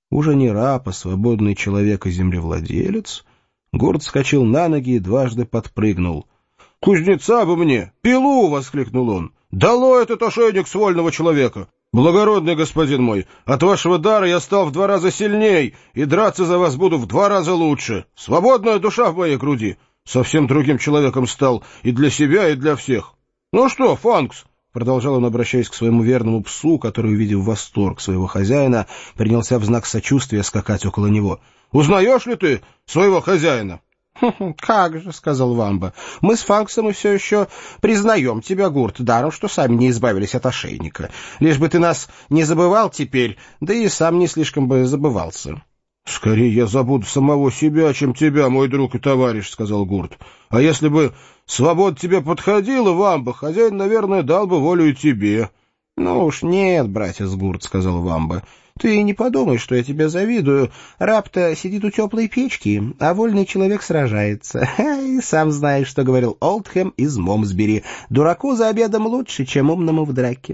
Уже не раб, а свободный человек и землевладелец, Гурт вскочил на ноги и дважды подпрыгнул. — Кузнеца бы мне! Пилу! — воскликнул он. — Долой этот ошейник с вольного человека! Благородный господин мой, от вашего дара я стал в 2 раза сильней, и драться за вас буду в 2 раза лучше. Свободная душа в моей груди. Совсем другим человеком стал и для себя, и для всех. Ну что, Фанкс? — продолжал он, обращаясь к своему верному псу, который, увидев восторг своего хозяина, принялся в знак сочувствия скакать около него. — Узнаешь ли ты своего хозяина? — Как же, — сказал Вамба, — мы с Фанксом и все еще признаем тебя, Гурт, даром, что сами не избавились от ошейника. Лишь бы ты нас не забывал теперь, да и сам не слишком бы забывался. — Скорее я забуду самого себя, чем тебя, мой друг и товарищ, — сказал Гурт. — А если бы свобода тебе подходила, Вамба, хозяин, наверное, дал бы волю и тебе. — Ну уж нет, братец Гурт, — сказал Вамба. — Ты не подумай, что я тебе завидую. Раб-то сидит у теплой печки, а вольный человек сражается. И сам знаешь, что говорил Олдхэм из Момсбери. Дураку за обедом лучше, чем умному в драке.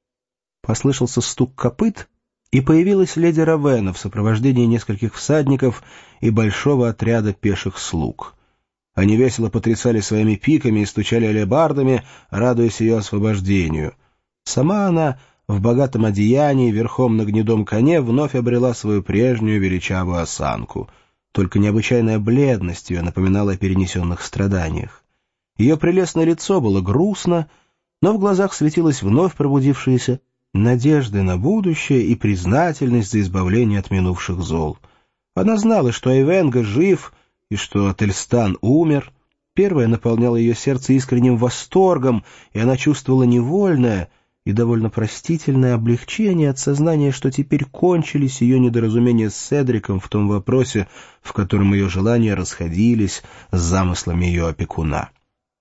Послышался стук копыт, и появилась леди Равена в сопровождении нескольких всадников и большого отряда пеших слуг. Они весело потрясали своими пиками и стучали алебардами, радуясь ее освобождению. Сама она в богатом одеянии, верхом на гнедом коне, вновь обрела свою прежнюю величавую осанку. Только необычайная бледность ее напоминала о перенесенных страданиях. Ее прелестное лицо было грустно, но в глазах светилась вновь пробудившаяся надежда на будущее и признательность за избавление от минувших зол. Она знала, что Айвенго жив и что Ательстан умер. Первое наполняло ее сердце искренним восторгом, и она чувствовала невольное и довольно простительное облегчение от сознания, что теперь кончились ее недоразумения с Седриком в том вопросе, в котором ее желания расходились с замыслами ее опекуна.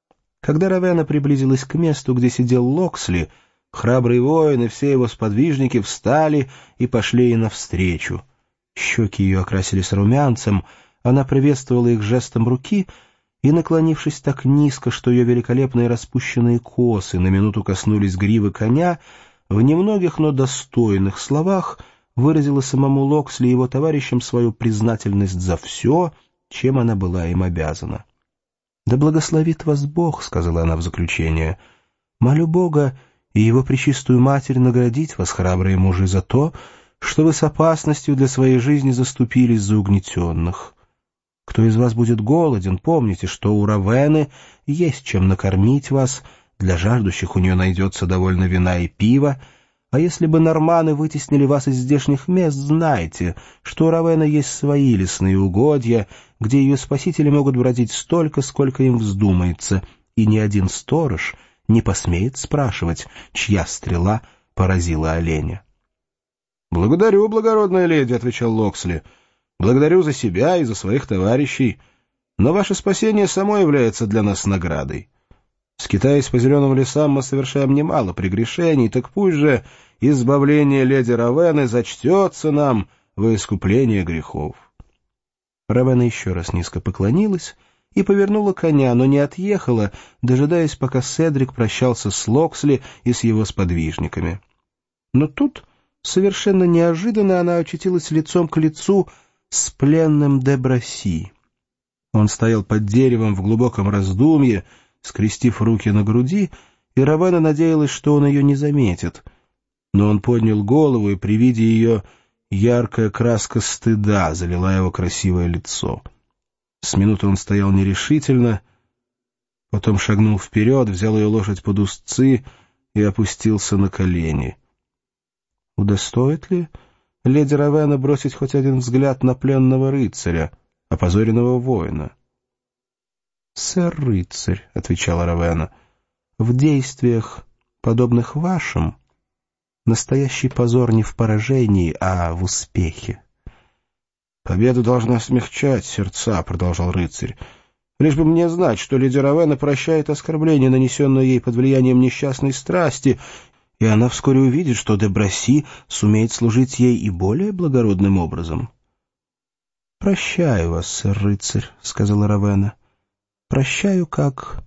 Когда Равена приблизилась к месту, где сидел Локсли, храбрый воин и все его сподвижники встали и пошли ей навстречу. Щеки ее окрасились румянцем, она приветствовала их жестом руки и, наклонившись так низко, что ее великолепные распущенные косы на минуту коснулись гривы коня, в немногих, но достойных словах выразила самому Локсли и его товарищам свою признательность за все, чем она была им обязана. «Да благословит вас Бог», — сказала она в заключение. «Молю Бога и его пречистую Матерь наградить вас, храбрые мужи, за то, что вы с опасностью для своей жизни заступились за угнетенных. Кто из вас будет голоден, помните, что у Равены есть чем накормить вас, для жаждущих у нее найдется довольно вина и пива, а если бы норманы вытеснили вас из здешних мест, знайте, что у Равены есть свои лесные угодья, где ее спасители могут бродить столько, сколько им вздумается, и ни один сторож не посмеет спрашивать, чья стрела поразила оленя». «Благодарю, благородная леди», — отвечал Локсли. «Благодарю за себя и за своих товарищей, но ваше спасение само является для нас наградой. Скитаясь по зеленым лесам, мы совершаем немало прегрешений, так пусть же избавление леди Равены зачтется нам во искупление грехов». Равена еще раз низко поклонилась и повернула коня, но не отъехала, дожидаясь, пока Седрик прощался с Локсли и с его сподвижниками. Но тут совершенно неожиданно она очутилась лицом к лицу с пленным де Браси. Он стоял под деревом в глубоком раздумье, скрестив руки на груди, и Равена надеялась, что он ее не заметит. Но он поднял голову, и при виде ее яркая краска стыда залила его красивое лицо. С минуты он стоял нерешительно, потом шагнул вперед, взял ее лошадь под узцы и опустился на колени. Удостоит ли леди Равена бросить хоть один взгляд на пленного рыцаря, опозоренного воина? — Сэр-рыцарь, — отвечала Равена, — в действиях, подобных вашим, настоящий позор не в поражении, а в успехе. — Победа должна смягчать сердца, — продолжал рыцарь. — Лишь бы мне знать, что леди Равена прощает оскорбление, нанесенное ей под влиянием несчастной страсти, и она вскоре увидит, что де Браси сумеет служить ей и более благородным образом. — Прощаю вас, сэр-рыцарь, — сказала Равена. — Прощаю, как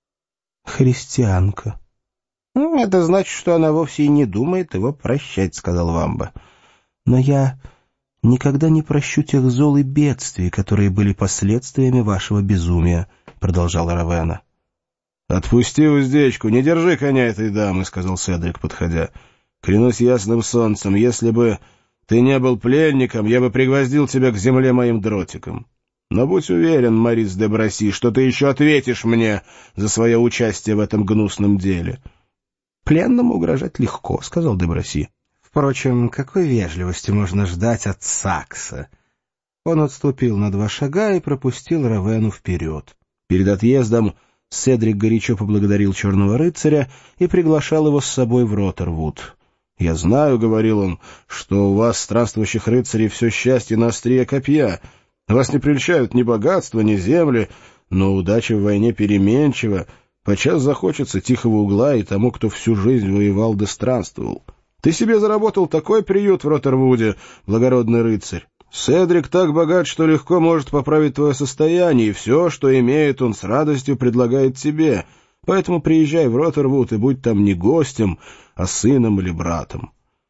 христианка. — Это значит, что она вовсе и не думает его прощать, — сказал Вамба. — Но я «Никогда не прощу тех зол и бедствий, которые были последствиями вашего безумия», — продолжала Равена. «Отпусти уздечку, не держи коня этой дамы», — сказал Седрик, подходя. «Клянусь ясным солнцем, если бы ты не был пленником, я бы пригвоздил тебя к земле моим дротиком. Но будь уверен, Морис де Браси, что ты еще ответишь мне за свое участие в этом гнусном деле». «Пленному угрожать легко», — сказал де Браси. «Впрочем, какой вежливости можно ждать от Сакса?» Он отступил на 2 шага и пропустил Равену вперед. Перед отъездом Седрик горячо поблагодарил черного рыцаря и приглашал его с собой в Роттервуд. «Я знаю, — говорил он, — что у вас, странствующих рыцарей, все счастье на острие копья. Вас не прельщают ни богатства, ни земли, но удача в войне переменчива. Подчас захочется тихого угла и тому, кто всю жизнь воевал да странствовал. Ты себе заработал такой приют в Роттервуде, благородный рыцарь. Седрик так богат, что легко может поправить твое состояние, и все, что имеет, он с радостью предлагает тебе. Поэтому приезжай в Роттервуд и будь там не гостем, а сыном или братом».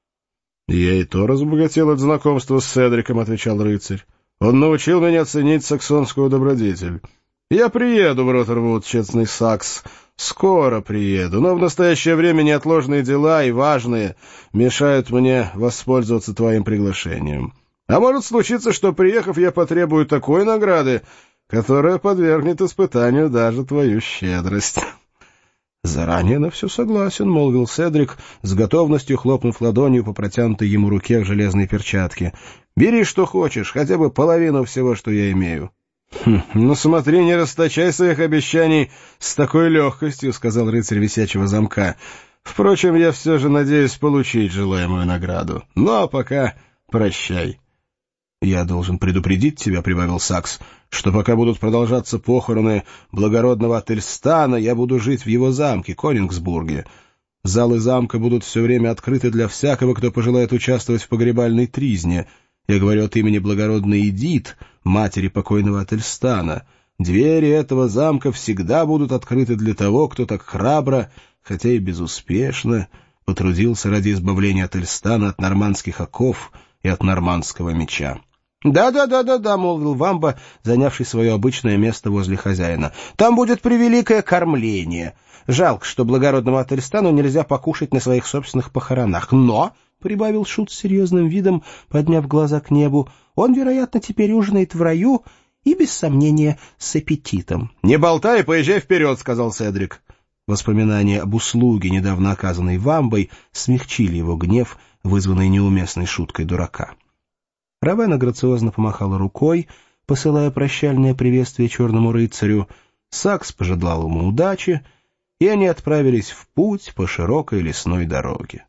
«Я и то разбогател от знакомства с Седриком», — отвечал рыцарь. «Он научил меня ценить саксонскую добродетель. Я приеду в Роттервуд, честный Сакс, скоро приеду, но в настоящее время неотложные дела и важные мешают мне воспользоваться твоим приглашением. А может случиться, что, приехав, я потребую такой награды, которая подвергнет испытанию даже твою щедрость». «Заранее на все согласен», — молвил Седрик, с готовностью хлопнув ладонью по протянутой ему руке в железной перчатке. «Бери, что хочешь, хотя бы половину всего, что я имею». «Ну смотри, не расточай своих обещаний с такой легкостью», — сказал рыцарь висячего замка. «Впрочем, я все же надеюсь получить желаемую награду. Ну а пока прощай». «Я должен предупредить тебя», — прибавил Сакс, «что пока будут продолжаться похороны благородного Ательстана, я буду жить в его замке, Конингсбурге. Залы замка будут все время открыты для всякого, кто пожелает участвовать в погребальной тризне. Я говорю от имени благородной Эдит, матери покойного Ательстана. Двери этого замка всегда будут открыты для того, кто так храбро, хотя и безуспешно, потрудился ради избавления Ательстана от нормандских оков и от нормандского меча». «Да», — молвил Вамба, занявший свое обычное место возле хозяина. «Там будет превеликое кормление. Жалко, что благородному Ательстану нельзя покушать на своих собственных похоронах. Но, — прибавил Шут с серьезным видом, подняв глаза к небу, — он, вероятно, теперь ужинает в раю и, без сомнения, с аппетитом». «Не болтай и поезжай вперед», — сказал Седрик. Воспоминания об услуге, недавно оказанной Вамбой, смягчили его гнев, вызванный неуместной шуткой дурака. Равена грациозно помахала рукой, посылая прощальное приветствие черному рыцарю. Сакс пожелал ему удачи, и они отправились в путь по широкой лесной дороге.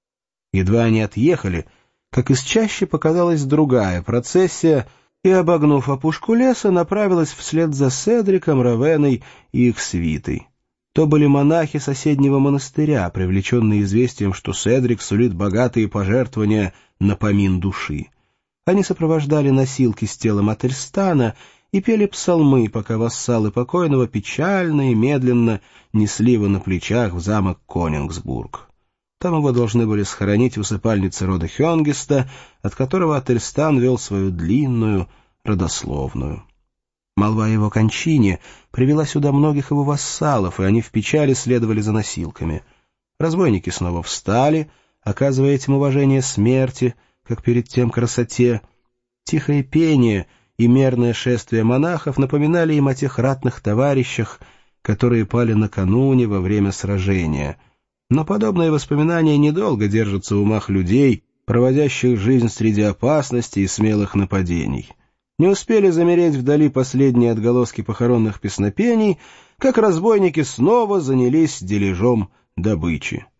Едва они отъехали, как из чащи показалась другая процессия, и, обогнув опушку леса, направилась вслед за Седриком, Равеной и их свитой. То были монахи соседнего монастыря, привлеченные известием, что Седрик сулит богатые пожертвования на помин души. Они сопровождали носилки с телом Ательстана и пели псалмы, пока вассалы покойного печально и медленно несли его на плечах в замок Конингсбург. Там его должны были схоронить в усыпальнице рода Хёнгеста, от которого Ательстан вел свою длинную родословную. Молва о его кончине привела сюда многих его вассалов, и они в печали следовали за носилками. Разбойники снова встали, оказывая этим уважение смерти, как перед тем красоте. Тихое пение и мерное шествие монахов напоминали им о тех ратных товарищах, которые пали накануне во время сражения. Но подобные воспоминания недолго держатся в умах людей, проводящих жизнь среди опасностей и смелых нападений. Не успели замереть вдали последние отголоски похоронных песнопений, как разбойники снова занялись дележом добычи.